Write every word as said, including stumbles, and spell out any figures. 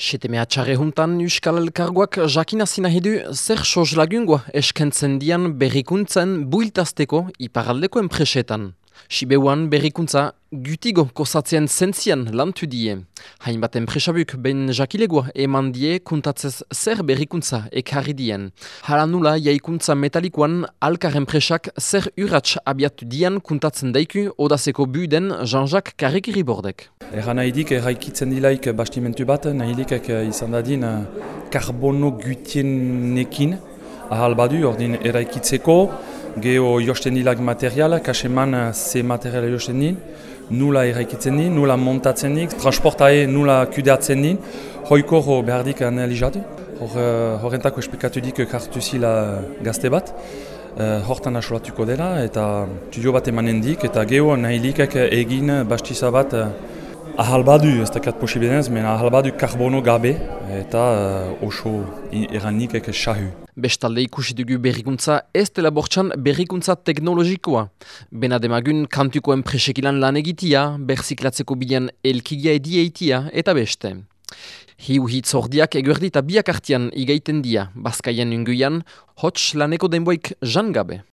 Setemea txarrehuntan Euskal Elkargoak jakinazina hidu zer soslagungoa eskentzen dian berrikuntzen builtazteko iparaldeko enpresetan. Sibeuan berrikuntza gutigo kosatzen zentzian lantu die. Hainbat enpresabuk ben jakilegoa eman die kuntatzez zer berrikuntza ekarri dien. Hala nula jaikuntza metalikoan alkar enpresak zer urrats abiatu dian kuntatzen daiku odazeko buden Jean-Jacques Karrikiribordek. Erra nahidik erraikitzen dilaik bastimentu bat, nahilikak izan dadin karbono gutienekin ahal badu, ordin erraikitzeko, geho josten dilak materiala, kaseman ze materiala josten din, nula erraikitzen din, nula montatzen din, transportae nula kudeatzen din, hoiko behar dik analizatu. Horrentako esplikatu dik kartu zila gazte bat, hortan asolatuko dela, eta studio bat emanen dik, eta geho nahilikak egin bastiza bat ahal badu, ez dakat posibilenez, men ahal badu karbono gabe, eta uh, oso eranik eke sahu. Bestalde ikusi dugu berrikuntza ez dela bortxan berrikuntza teknologikoa. Bena demagun kantuko enpresekilan lan egitia, berziklatzeko bidean elkigia edieitia eta beste. Hiu hitz ordiak eguerdi eta biak artian igaiten dia, Bazkaian unguian, hots laneko denboik jan gabe.